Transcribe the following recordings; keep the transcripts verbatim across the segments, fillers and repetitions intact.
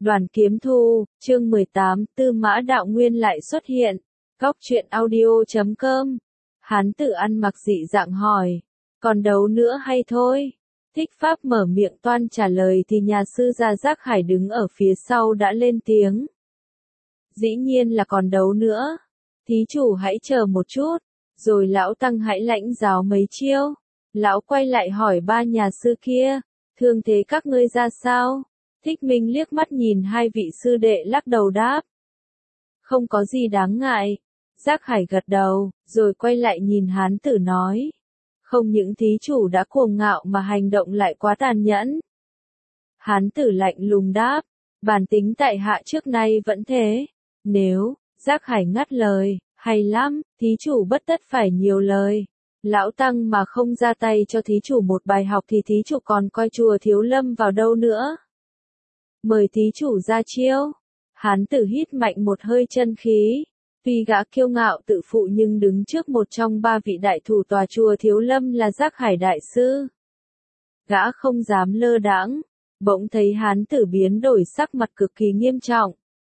Đoàn Kiếm Thu, chương mười tám, Tư Mã Đạo Nguyên lại xuất hiện. Góc truyện audio chấm com. Hán tử ăn mặc dị dạng hỏi. Còn đấu nữa hay thôi? Thích Pháp mở miệng toan trả lời thì nhà sư gia Giác Hải đứng ở phía sau đã lên tiếng. Dĩ nhiên là còn đấu nữa. Thí chủ hãy chờ một chút, rồi lão tăng hãy lãnh giáo mấy chiêu. Lão quay lại hỏi ba nhà sư kia, thương thế các ngươi ra sao? Thích Minh liếc mắt nhìn hai vị sư đệ lắc đầu đáp. Không có gì đáng ngại. Giác Hải gật đầu, rồi quay lại nhìn hán tử nói. Không những thí chủ đã cuồng ngạo mà hành động lại quá tàn nhẫn. Hán tử lạnh lùng đáp, bản tính tại hạ trước nay vẫn thế. Nếu, Giác Hải ngắt lời, hay lắm, thí chủ bất tất phải nhiều lời. Lão tăng mà không ra tay cho thí chủ một bài học thì thí chủ còn coi chùa Thiếu Lâm vào đâu nữa. Mời thí chủ ra chiêu. Hán tử hít mạnh một hơi chân khí. Tuy gã kiêu ngạo tự phụ nhưng đứng trước một trong ba vị đại thủ tòa chùa Thiếu Lâm là Giác Hải đại sư. Gã không dám lơ đãng, bỗng thấy hán tử biến đổi sắc mặt cực kỳ nghiêm trọng.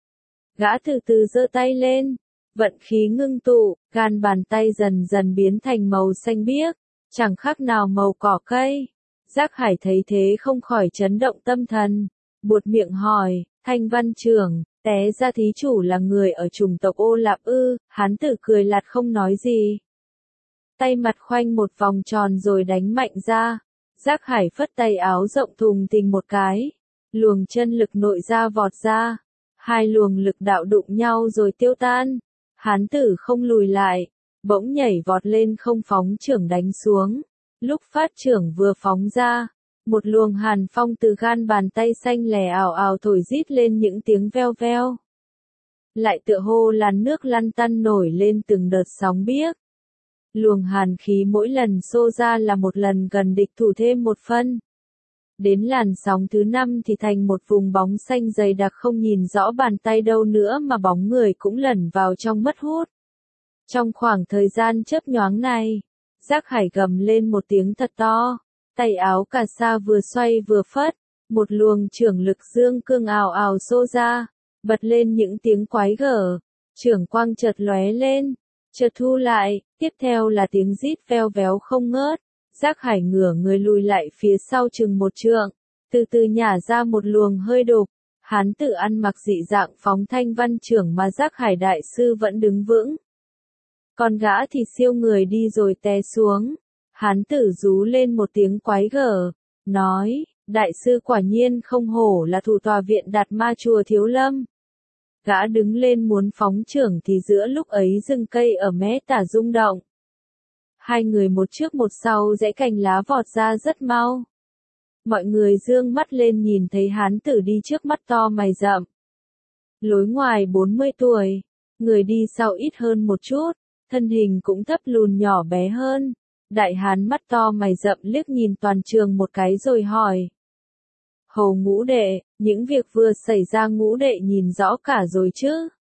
Gã từ từ giơ tay lên, vận khí ngưng tụ, gan bàn tay dần dần biến thành màu xanh biếc, chẳng khác nào màu cỏ cây. Giác Hải thấy thế không khỏi chấn động tâm thần, buột miệng hỏi, Thanh Văn trưởng, té ra thí chủ là người ở chủng tộc Ô Lạp ư? Hán tử cười lạt không nói gì. Tay mặt khoanh một vòng tròn rồi đánh mạnh ra. Giác Hải phất tay áo rộng thùng thình một cái, luồng chân lực nội ra vọt ra. Hai luồng lực đạo đụng nhau rồi tiêu tan. Hán tử không lùi lại, bỗng nhảy vọt lên không phóng chưởng đánh xuống. Lúc phát chưởng vừa phóng ra, một luồng hàn phong từ gan bàn tay xanh lè ảo ảo thổi rít lên những tiếng veo veo. Lại tựa hồ làn nước lăn tăn nổi lên từng đợt sóng biếc. Luồng hàn khí mỗi lần xô ra là một lần gần địch thủ thêm một phân. Đến làn sóng thứ năm thì thành một vùng bóng xanh dày đặc không nhìn rõ bàn tay đâu nữa mà bóng người cũng lẩn vào trong mất hút. Trong khoảng thời gian chớp nhoáng này, Giác Hải gầm lên một tiếng thật to, tay áo cà sa vừa xoay vừa phất, một luồng chưởng lực dương cương ào ào xô ra, bật lên những tiếng quái gở, chưởng quang chợt lóe lên, chợt thu lại, tiếp theo là tiếng rít veo véo không ngớt. Giác Hải ngửa người lùi lại phía sau chừng một trượng, từ từ nhả ra một luồng hơi đục. Hán tử ăn mặc dị dạng phóng Thanh Văn trưởng mà Giác Hải đại sư vẫn đứng vững. Còn gã thì siêu người đi rồi té xuống. Hán tử rú lên một tiếng quái gở, nói, đại sư quả nhiên không hổ là thủ tòa viện Đạt Ma chùa Thiếu Lâm. Gã đứng lên muốn phóng chưởng thì giữa lúc ấy rừng cây ở mé tả rung động. Hai người một trước một sau rẽ cành lá vọt ra rất mau. Mọi người dương mắt lên nhìn thấy hán tử đi trước mắt to mày rậm. Lối ngoài bốn mươi tuổi, người đi sau ít hơn một chút, thân hình cũng thấp lùn nhỏ bé hơn. Đại hán mắt to mày rậm liếc nhìn toàn trường một cái rồi hỏi. Hầu Ngũ đệ, những việc vừa xảy ra Ngũ đệ nhìn rõ cả rồi chứ?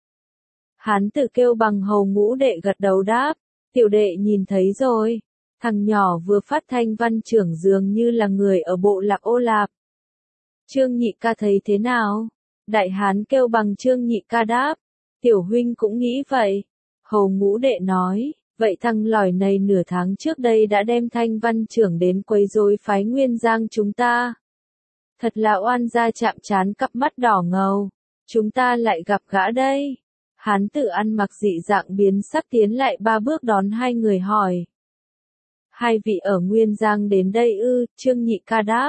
Hán tử kêu bằng Hầu Ngũ đệ gật đầu đáp. Tiểu đệ nhìn thấy rồi, thằng nhỏ vừa phát Thanh Văn trưởng dường như là người ở bộ lạc Ô Lạp. Trương nhị ca thấy thế nào? Đại hán kêu bằng Trương nhị ca đáp, tiểu huynh cũng nghĩ vậy. Hầu Ngũ đệ nói, vậy thằng lỏi này nửa tháng trước đây đã đem Thanh Văn trưởng đến quấy rối phái Nguyên Giang chúng ta. Thật là oan gia chạm trán cặp mắt đỏ ngầu, chúng ta lại gặp gã đây. Hán tử ăn mặc dị dạng biến sắc tiến lại ba bước đón hai người hỏi. Hai vị ở Nguyên Giang đến đây ư? Trương nhị ca đáp.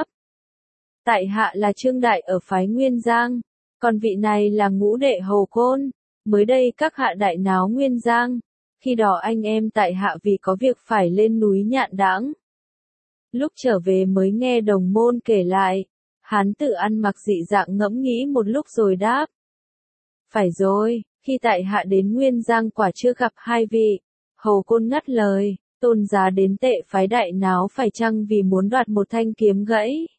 Tại hạ là Trương đại ở phái Nguyên Giang, còn vị này là Ngũ đệ Hầu Côn, mới đây các hạ đại náo Nguyên Giang, khi đó anh em tại hạ vì có việc phải lên núi Nhạn Đãng. Lúc trở về mới nghe đồng môn kể lại, hán tử ăn mặc dị dạng ngẫm nghĩ một lúc rồi đáp. Phải rồi. Khi tại hạ đến Nguyên Giang quả chưa gặp hai vị. Hầu Côn ngắt lời, tôn giá đến tệ phái đại náo phải chăng vì muốn đoạt một thanh kiếm gãy?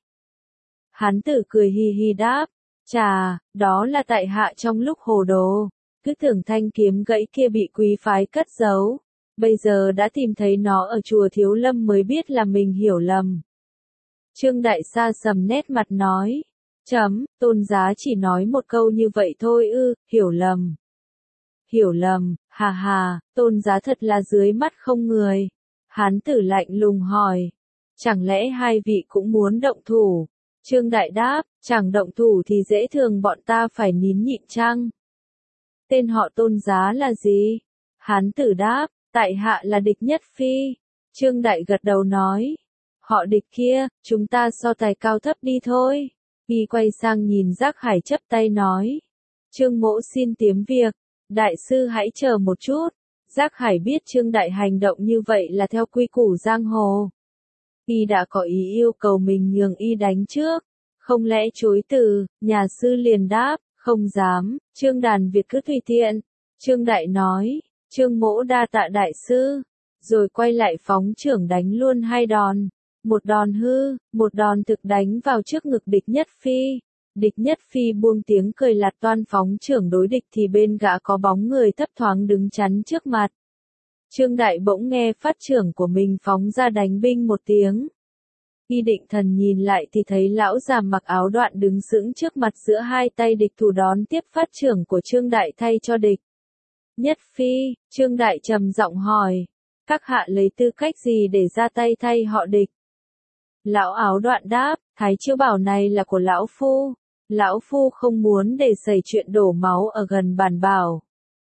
Hán tử cười hi hi đáp, chà, đó là tại hạ trong lúc hồ đồ, cứ tưởng thanh kiếm gãy kia bị quý phái cất giấu, bây giờ đã tìm thấy nó ở chùa Thiếu Lâm mới biết là mình hiểu lầm. Trương đại sa sầm nét mặt nói, Chấm, Tôn Giá chỉ nói một câu như vậy thôi ư, hiểu lầm. Hiểu lầm, hà hà, Tôn Giá thật là dưới mắt không người. Hán tử lạnh lùng hỏi. Chẳng lẽ hai vị cũng muốn động thủ? Trương Đại đáp, chẳng động thủ thì dễ thường bọn ta phải nín nhịn chăng? Tên họ Tôn Giá là gì? Hán tử đáp, tại hạ là Địch Nhất Phi. Trương Đại gật đầu nói. Họ Địch kia, chúng ta so tài cao thấp đi thôi. Y quay sang nhìn Giác Hải chắp tay nói. Trương mỗ xin tiếm việc. Đại sư hãy chờ một chút. Giác Hải biết Trương Đại hành động như vậy là theo quy củ giang hồ. Y đã có ý yêu cầu mình nhường y đánh trước. Không lẽ chối từ, nhà sư liền đáp, không dám, Trương Đàn Việt cứ tùy tiện. Trương Đại nói, Trương mỗ đa tạ đại sư. Rồi quay lại phóng trưởng đánh luôn hai đòn. Một đòn hư, một đòn thực đánh vào trước ngực Địch Nhất Phi. Địch Nhất Phi buông tiếng cười lạt toan phóng trưởng đối địch thì bên gã có bóng người thấp thoáng đứng chắn trước mặt. Trương Đại bỗng nghe phát trưởng của mình phóng ra đánh binh một tiếng. Y định thần nhìn lại thì thấy lão già mặc áo đoạn đứng sững trước mặt giữa hai tay địch thủ đón tiếp phát trưởng của Trương Đại thay cho địch. Nhất Phi, Trương Đại trầm giọng hỏi, các hạ lấy tư cách gì để ra tay thay họ Địch? Lão áo đoạn đáp, thái chiêu bảo này là của lão phu. Lão phu không muốn để xảy chuyện đổ máu ở gần bản bảo.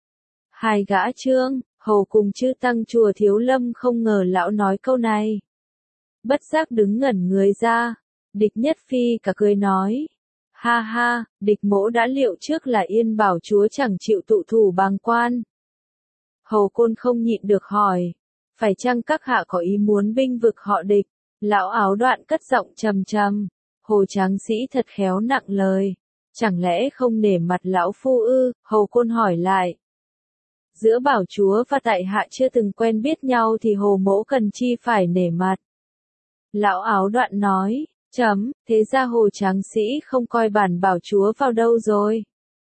Hai gã Trương, Hầu cùng chư tăng chùa Thiếu Lâm không ngờ lão nói câu này. Bất giác đứng ngẩn người ra. Địch Nhất Phi cả cười nói. Ha ha, Địch mỗ đã liệu trước là Yên Bảo chúa chẳng chịu tụ thủ bàng quan. Hầu Côn không nhịn được hỏi. Phải chăng các hạ có ý muốn binh vực họ Địch? Lão áo đoạn cất giọng trầm trầm. Hồ tráng sĩ thật khéo nặng lời. Chẳng lẽ không nể mặt lão phu ư? Hầu Côn hỏi lại. Giữa bảo chúa và tại hạ chưa từng quen biết nhau thì hồ mỗ cần chi phải nể mặt. Lão áo đoạn nói, chấm, thế ra hồ tráng sĩ không coi bản bảo chúa vào đâu rồi.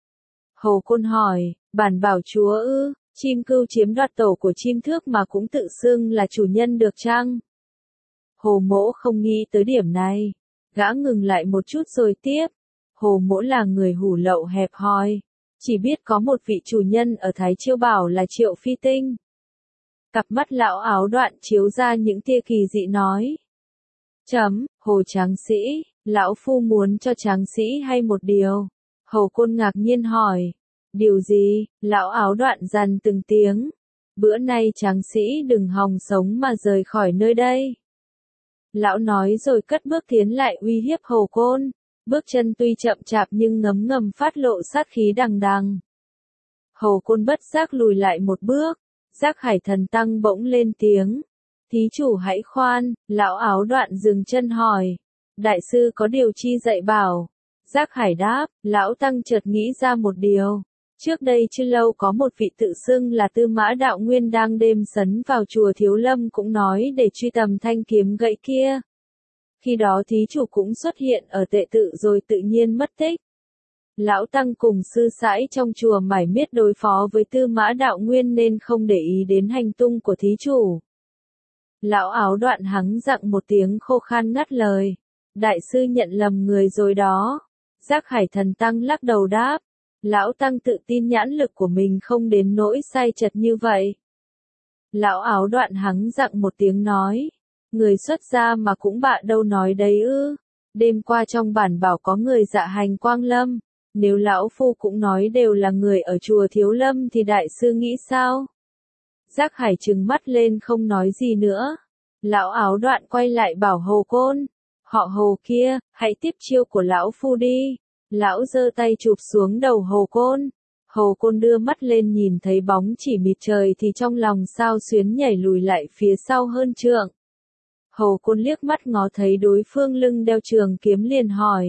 Hồ Côn hỏi, bản bảo chúa ư, chim cưu chiếm đoạt tổ của chim thước mà cũng tự xưng là chủ nhân được chăng? Hồ mỗ không nghĩ tới điểm này. Gã ngừng lại một chút rồi tiếp. Hồ mỗ là người hủ lậu hẹp hòi. Chỉ biết có một vị chủ nhân ở Thái Chiêu Bảo là Triệu Phi Tinh. Cặp mắt lão áo đoạn chiếu ra những tia kỳ dị nói. Chấm, Hồ tráng sĩ, lão phu muốn cho tráng sĩ hay một điều. Hầu Côn ngạc nhiên hỏi. Điều gì? Lão áo đoạn dằn từng tiếng. Bữa nay tráng sĩ đừng hòng sống mà rời khỏi nơi đây. Lão nói rồi cất bước tiến lại uy hiếp Hầu Côn. Bước chân tuy chậm chạp nhưng ngấm ngầm phát lộ sát khí đằng đằng. Hầu Côn bất giác lùi lại một bước. Giác Hải thần tăng bỗng lên tiếng. Thí chủ hãy khoan, lão áo đoạn dừng chân hỏi. Đại sư có điều chi dạy bảo? Giác Hải đáp, lão tăng chợt nghĩ ra một điều. Trước đây chưa lâu có một vị tự xưng là Tư Mã Đạo Nguyên đang đêm sấn vào chùa Thiếu Lâm cũng nói để truy tầm thanh kiếm gậy kia. Khi đó thí chủ cũng xuất hiện ở tệ tự rồi tự nhiên mất tích. Lão tăng cùng sư sãi trong chùa mải miết đối phó với Tư Mã Đạo Nguyên nên không để ý đến hành tung của thí chủ. Lão áo đoạn hắng giọng một tiếng khô khan ngắt lời. Đại sư nhận lầm người rồi đó. Giác Hải thần tăng lắc đầu đáp. Lão tăng tự tin nhãn lực của mình không đến nỗi sai chật như vậy. Lão áo đoạn hắng giọng một tiếng nói. Người xuất gia mà cũng bạ đâu nói đấy ư. Đêm qua trong bản bảo có người dạ hành Quang Lâm. Nếu lão phu cũng nói đều là người ở chùa Thiếu Lâm thì đại sư nghĩ sao? Giác Hải trừng mắt lên không nói gì nữa. Lão áo đoạn quay lại bảo Hồ Côn. Họ Hồ kia, hãy tiếp chiêu của lão phu đi. Lão giơ tay chụp xuống đầu Hồ Côn. Hồ Côn đưa mắt lên nhìn thấy bóng chỉ mịt trời thì trong lòng sao xuyến nhảy lùi lại phía sau hơn trượng. Hồ Côn liếc mắt ngó thấy đối phương lưng đeo trường kiếm liền hỏi.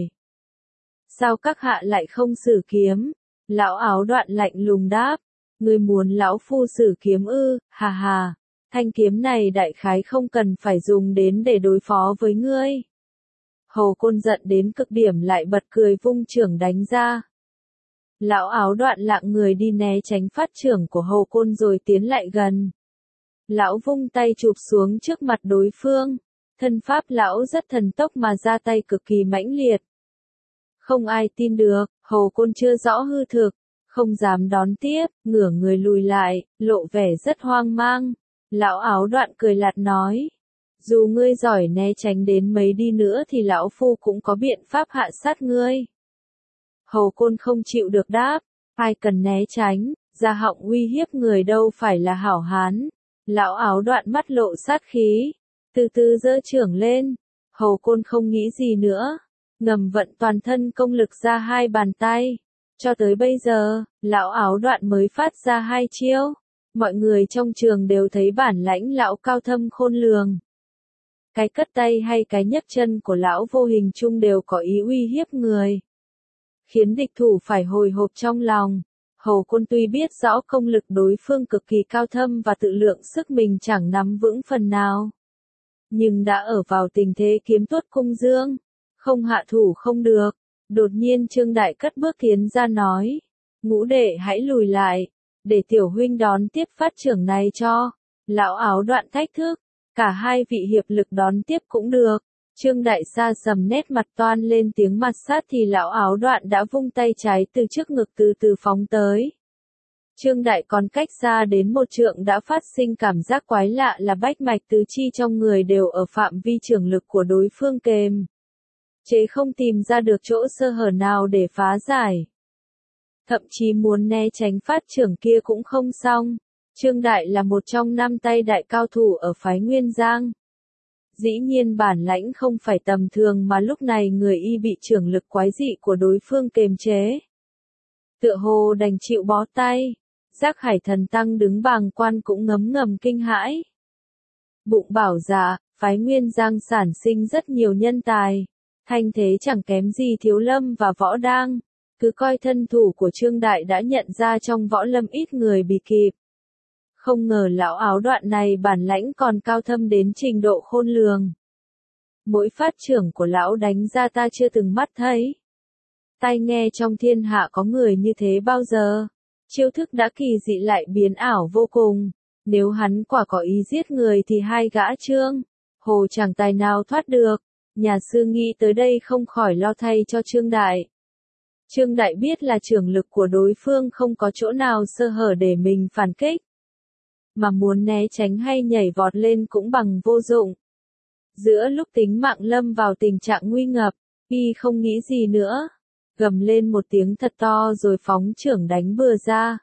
Sao các hạ lại không sử kiếm? Lão áo đoạn lạnh lùng đáp. Ngươi muốn lão phu sử kiếm ư, hà hà. Thanh kiếm này đại khái không cần phải dùng đến để đối phó với ngươi. Hồ Côn giận đến cực điểm lại bật cười vung trưởng đánh ra. Lão áo đoạn lạng người đi né tránh phát trưởng của Hồ Côn rồi tiến lại gần. Lão vung tay chụp xuống trước mặt đối phương. Thân pháp lão rất thần tốc mà ra tay cực kỳ mãnh liệt. Không ai tin được, Hầu Côn chưa rõ hư thực, không dám đón tiếp, ngửa người lùi lại, lộ vẻ rất hoang mang. Lão áo đoạn cười lạt nói, dù ngươi giỏi né tránh đến mấy đi nữa thì lão phu cũng có biện pháp hạ sát ngươi. Hầu Côn không chịu được đáp, ai cần né tránh, ra họng uy hiếp người đâu phải là hảo hán. Lão áo đoạn mắt lộ sát khí, từ từ giơ chưởng lên. Hầu Côn không nghĩ gì nữa, ngầm vận toàn thân công lực ra hai bàn tay. Cho tới bây giờ, lão áo đoạn mới phát ra hai chiêu. Mọi người trong trường đều thấy bản lãnh lão cao thâm khôn lường. Cái cất tay hay cái nhấc chân của lão vô hình chung đều có ý uy hiếp người, khiến địch thủ phải hồi hộp trong lòng. Hầu Côn tuy biết rõ công lực đối phương cực kỳ cao thâm và tự lượng sức mình chẳng nắm vững phần nào, nhưng đã ở vào tình thế kiếm tuốt cung dương, không hạ thủ không được. Đột nhiên Trương Đại cất bước tiến ra nói, ngũ đệ hãy lùi lại, để tiểu huynh đón tiếp phát trưởng này cho. Lão áo đoạn thách thức, cả hai vị hiệp lực đón tiếp cũng được. Trương Đại xa sầm nét mặt toan lên tiếng mặt sát thì lão áo đoạn đã vung tay trái từ trước ngực từ từ phóng tới. Trương Đại còn cách xa đến một trượng đã phát sinh cảm giác quái lạ là bách mạch tứ chi trong người đều ở phạm vi chưởng lực của đối phương kềm chế, không tìm ra được chỗ sơ hở nào để phá giải. Thậm chí muốn né tránh phát trưởng kia cũng không xong. Trương Đại là một trong năm tay đại cao thủ ở phái Nguyên Giang. Dĩ nhiên bản lãnh không phải tầm thường mà lúc này người y bị chưởng lực quái dị của đối phương kềm chế, tựa hồ đành chịu bó tay. Giác Hải Thần Tăng đứng bàng quan cũng ngấm ngầm kinh hãi. Bụng bảo dạ, phái Nguyên Giang sản sinh rất nhiều nhân tài, thanh thế chẳng kém gì Thiếu Lâm và Võ Đang. Cứ coi thân thủ của Trương Đại đã nhận ra trong võ lâm ít người bị kịp. Không ngờ lão áo đoạn này bản lãnh còn cao thâm đến trình độ khôn lường. Mỗi phát trưởng của lão đánh ra ta chưa từng mắt thấy, tai nghe trong thiên hạ có người như thế bao giờ. Chiêu thức đã kỳ dị lại biến ảo vô cùng. Nếu hắn quả có ý giết người thì hai gã Trương Hồ chẳng tài nào thoát được. Nhà sư nghĩ tới đây không khỏi lo thay cho Trương Đại. Trương Đại biết là chưởng lực của đối phương không có chỗ nào sơ hở để mình phản kích, mà muốn né tránh hay nhảy vọt lên cũng bằng vô dụng. Giữa lúc tính mạng lâm vào tình trạng nguy ngập, y không nghĩ gì nữa, gầm lên một tiếng thật to rồi phóng chưởng đánh bừa ra.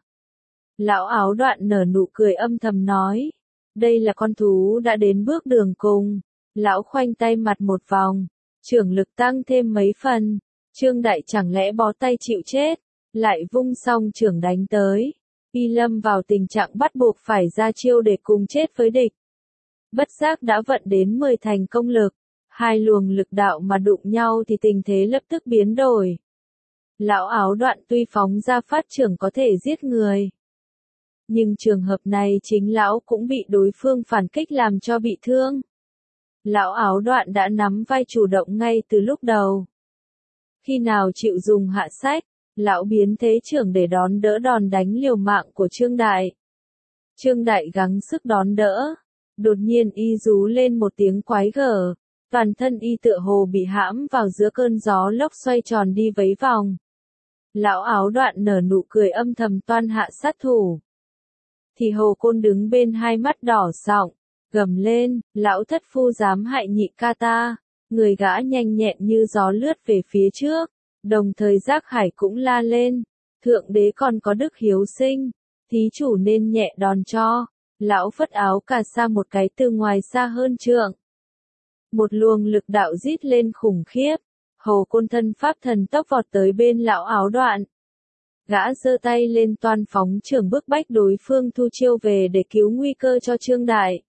Lão áo đoạn nở nụ cười âm thầm nói, đây là con thú đã đến bước đường cùng. Lão khoanh tay mặt một vòng, chưởng lực tăng thêm mấy phần. Trương Đại chẳng lẽ bó tay chịu chết, lại vung xong chưởng đánh tới. Y lâm vào tình trạng bắt buộc phải ra chiêu để cùng chết với địch. Bất giác đã vận đến mười thành công lực, hai luồng lực đạo mà đụng nhau thì tình thế lập tức biến đổi. Lão áo đoạn tuy phóng ra phát chưởng có thể giết người, nhưng trường hợp này chính lão cũng bị đối phương phản kích làm cho bị thương. Lão áo đoạn đã nắm vai chủ động ngay từ lúc đầu. Khi nào chịu dùng hạ sách, lão biến thế chưởng để đón đỡ đòn đánh liều mạng của Trương Đại. Trương Đại gắng sức đón đỡ. Đột nhiên y rú lên một tiếng quái gở. Toàn thân y tựa hồ bị hãm vào giữa cơn gió lốc xoay tròn đi vấy vòng. Lão áo đoạn nở nụ cười âm thầm toan hạ sát thủ. Thì Hồ Côn đứng bên hai mắt đỏ sọng, gầm lên, lão thất phu dám hại nhị ca ta. Người gã nhanh nhẹn như gió lướt về phía trước, đồng thời Giác Hải cũng la lên, thượng đế còn có đức hiếu sinh, thí chủ nên nhẹ đòn cho. Lão phất áo cà sa một cái từ ngoài xa hơn trượng. Một luồng lực đạo rít lên khủng khiếp, Hầu Côn thân pháp thần tốc vọt tới bên lão áo đoạn. Gã giơ tay lên toan phóng chưởng bức bách đối phương thu chiêu về để cứu nguy cơ cho Trương Đại.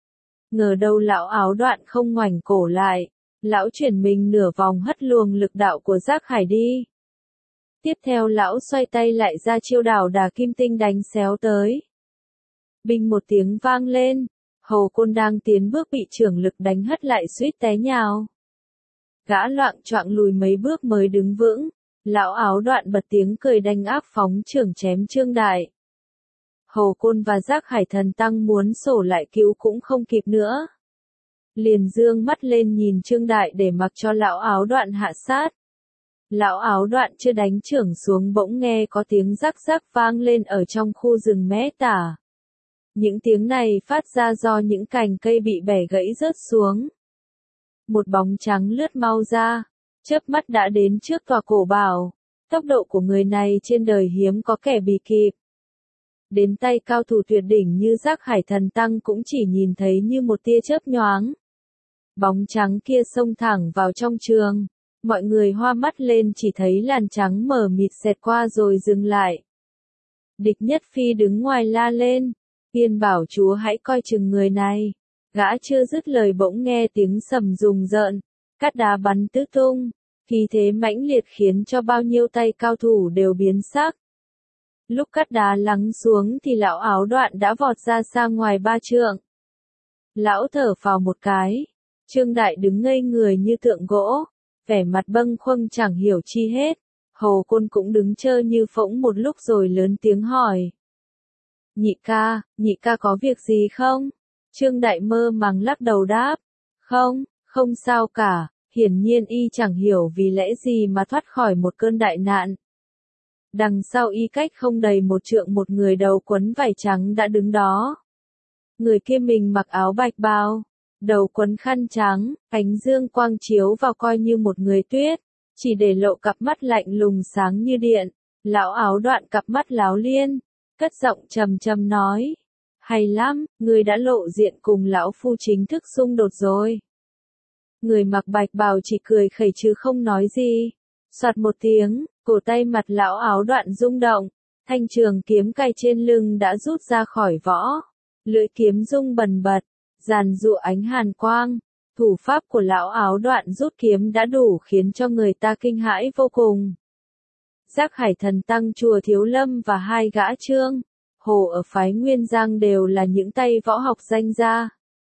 Ngờ đâu lão áo đoạn không ngoảnh cổ lại, lão chuyển mình nửa vòng hất luồng lực đạo của Giác Hải đi. Tiếp theo lão xoay tay lại ra chiêu đảo đà kim tinh đánh xéo tới. Binh một tiếng vang lên, Hầu Côn đang tiến bước bị chưởng lực đánh hất lại suýt té nhào. Gã loạng choạng lùi mấy bước mới đứng vững, lão áo đoạn bật tiếng cười đanh ác phóng chưởng chém Trương Đại. Hầu Côn và Giác Hải Thần Tăng muốn sổ lại cứu cũng không kịp nữa. Liền dương mắt lên nhìn Trương Đại để mặc cho lão áo đoạn hạ sát. Lão áo đoạn chưa đánh chưởng xuống bỗng nghe có tiếng rắc rắc vang lên ở trong khu rừng mé tả. Những tiếng này phát ra do những cành cây bị bẻ gãy rớt xuống. Một bóng trắng lướt mau ra, chớp mắt đã đến trước tòa cổ bảo. Tốc độ của người này trên đời hiếm có kẻ bì kịp. Đến tay cao thủ tuyệt đỉnh như Giác Hải Thần Tăng cũng chỉ nhìn thấy như một tia chớp nhoáng. Bóng trắng kia xông thẳng vào trong trường. Mọi người hoa mắt lên chỉ thấy làn trắng mờ mịt xẹt qua rồi dừng lại. Địch Nhất Phi đứng ngoài la lên. Yên bảo chúa hãy coi chừng người này. Gã chưa dứt lời bỗng nghe tiếng sầm rùng rợn. Cát đá bắn tứ tung. Khí thế mãnh liệt khiến cho bao nhiêu tay cao thủ đều biến sắc. Lúc cát đá lắng xuống thì lão áo đoạn đã vọt ra xa ngoài ba trượng. Lão thở phào một cái. Trương Đại đứng ngây người như tượng gỗ. Vẻ mặt bâng khuâng chẳng hiểu chi hết. Hồ Côn cũng đứng trơ như phỗng một lúc rồi lớn tiếng hỏi. Nhị ca, nhị ca có việc gì không? Trương Đại mơ màng lắc đầu đáp. Không, không sao cả. Hiển nhiên y chẳng hiểu vì lẽ gì mà thoát khỏi một cơn đại nạn. Đằng sau y cách không đầy một trượng một người đầu quấn vải trắng đã đứng đó. Người kia mình mặc áo bạch bào, đầu quấn khăn trắng, ánh dương quang chiếu vào coi như một người tuyết, chỉ để lộ cặp mắt lạnh lùng sáng như điện. Lão áo đoạn cặp mắt láo liên, cất giọng trầm trầm nói. Hay lắm, người đã lộ diện cùng lão phu chính thức xung đột rồi. Người mặc bạch bào chỉ cười khẩy chứ không nói gì. Soạt một tiếng, cổ tay mặt lão áo đoạn rung động, thanh trường kiếm cài trên lưng đã rút ra khỏi vỏ. Lưỡi kiếm rung bần bật, giàn giụa ánh hàn quang. Thủ pháp của lão áo đoạn rút kiếm đã đủ khiến cho người ta kinh hãi vô cùng. Giác Hải Thần Tăng chùa Thiếu Lâm và hai gã Trương Hồ ở phái Nguyên Giang đều là những tay võ học danh gia.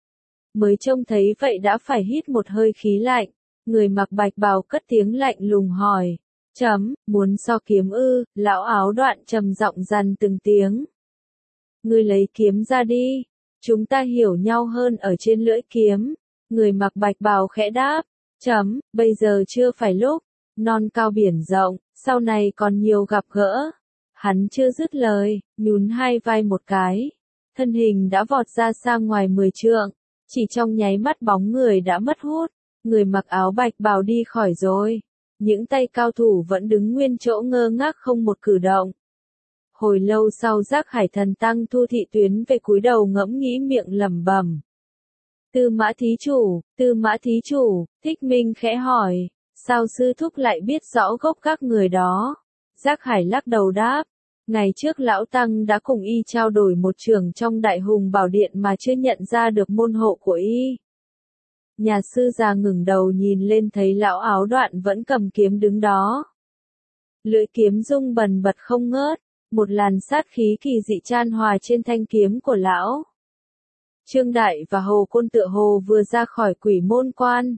Mới trông thấy vậy đã phải hít một hơi khí lạnh. Người mặc bạch bào cất tiếng lạnh lùng hỏi. Chấm, muốn so kiếm ư? Lão áo đoạn trầm giọng dằn từng tiếng. Ngươi lấy kiếm ra đi. Chúng ta hiểu nhau hơn ở trên lưỡi kiếm. Người mặc bạch bào khẽ đáp. Chấm, bây giờ chưa phải lúc. Non cao biển rộng, sau này còn nhiều gặp gỡ. Hắn chưa dứt lời, nhún hai vai một cái. Thân hình đã vọt ra xa ngoài mười trượng. Chỉ trong nháy mắt bóng người đã mất hút. Người mặc áo bạch bào đi khỏi rồi. Những tay cao thủ vẫn đứng nguyên chỗ ngơ ngác không một cử động. Hồi lâu sau Giác Hải Thần Tăng Thu Thị Tuyến về cúi đầu ngẫm nghĩ miệng lẩm bẩm. Tư Mã thí chủ, Tư Mã thí chủ, Thích Minh khẽ hỏi. Sao sư thúc lại biết rõ gốc các người đó? Giác Hải lắc đầu đáp. Ngày trước lão tăng đã cùng y trao đổi một trường trong Đại Hùng Bảo Điện mà chưa nhận ra được môn hộ của y. Nhà sư già ngẩng đầu nhìn lên thấy lão áo đoạn vẫn cầm kiếm đứng đó. Lưỡi kiếm rung bần bật không ngớt, một làn sát khí kỳ dị chan hòa trên thanh kiếm của lão. Trương Đại và Hồ Côn tựa hồ vừa ra khỏi quỷ môn quan.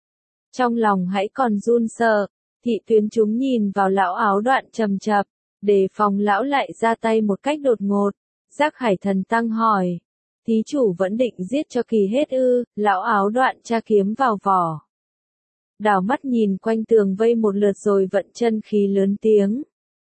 Trong lòng hãy còn run sợ, Thị Tuyến chúng nhìn vào lão áo đoạn trầm chập, đề phòng lão lại ra tay một cách đột ngột. Giác Hải Thần Tăng hỏi. Thí chủ vẫn định giết cho kỳ hết ư? Lão áo đoạn tra kiếm vào vỏ. Đảo mắt nhìn quanh tường vây một lượt rồi vận chân khí lớn tiếng.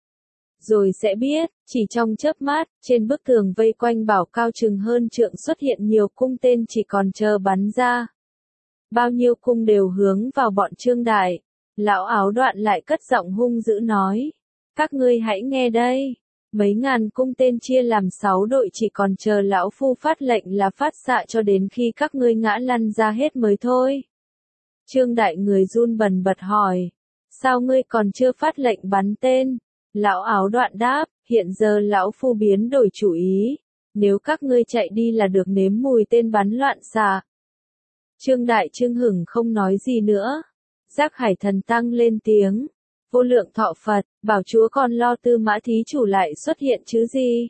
Rồi sẽ biết, chỉ trong chớp mắt, trên bức tường vây quanh bảo cao chừng hơn trượng xuất hiện nhiều cung tên chỉ còn chờ bắn ra. Bao nhiêu cung đều hướng vào bọn Trương Đại. Lão áo đoạn lại cất giọng hung dữ nói. Các ngươi hãy nghe đây. Mấy ngàn cung tên chia làm sáu đội chỉ còn chờ lão phu phát lệnh là phát xạ cho đến khi các ngươi ngã lăn ra hết mới thôi. Trương Đại người run bần bật hỏi. Sao ngươi còn chưa phát lệnh bắn tên? Lão áo đoạn đáp. Hiện giờ lão phu biến đổi chủ ý. Nếu các ngươi chạy đi là được nếm mùi tên bắn loạn xạ. Trương Đại Trương hửng không nói gì nữa. Giác Hải Thần Tăng lên tiếng. Vô lượng thọ Phật, bảo chúa còn lo Tư Mã thí chủ lại xuất hiện chứ gì?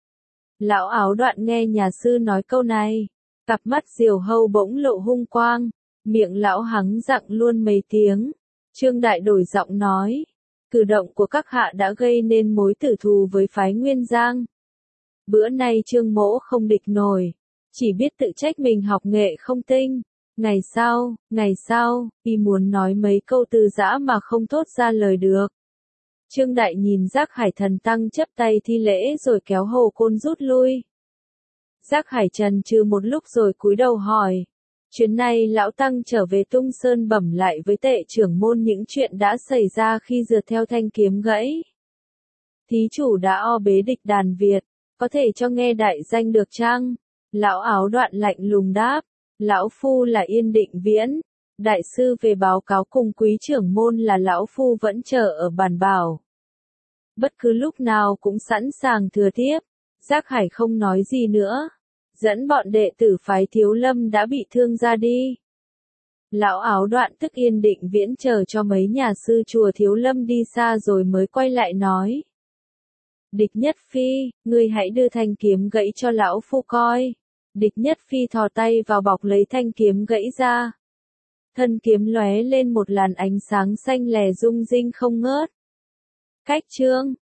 Lão áo đoạn nghe nhà sư nói câu này. Cặp mắt diều hâu bỗng lộ hung quang. Miệng lão hắng giọng luôn mấy tiếng. Trương Đại đổi giọng nói. Cử động của các hạ đã gây nên mối tử thù với phái Nguyên Giang. Bữa nay Trương Mỗ không địch nổi. Chỉ biết tự trách mình học nghệ không tinh. Ngày sau, ngày sau, y muốn nói mấy câu từ giã mà không thốt ra lời được. Trương Đại nhìn Giác Hải Thần Tăng chấp tay thi lễ rồi kéo Hồ Côn rút lui. Giác Hải trần trừ một lúc rồi cúi đầu hỏi. Chuyến này Lão Tăng trở về Tung Sơn bẩm lại với Tệ trưởng môn những chuyện đã xảy ra khi rượt theo thanh kiếm gãy. Thí chủ đã o bế địch đàn Việt, có thể cho nghe đại danh được chăng? Lão áo đoạn lạnh lùng đáp. Lão Phu là Yên Định Viễn. Đại sư về báo cáo cùng quý trưởng môn là Lão Phu vẫn chờ ở bàn bảo. Bất cứ lúc nào cũng sẵn sàng thừa tiếp. Giác Hải không nói gì nữa. Dẫn bọn đệ tử phái Thiếu Lâm đã bị thương ra đi. Lão áo đoạn tức Yên Định Viễn chờ cho mấy nhà sư chùa Thiếu Lâm đi xa rồi mới quay lại nói. Địch Nhất Phi, ngươi hãy đưa thanh kiếm gãy cho Lão Phu coi. Địch Nhất Phi thò tay vào bọc lấy thanh kiếm gãy ra. Thân kiếm lóe lên một làn ánh sáng xanh lè rung rinh không ngớt. Cách chương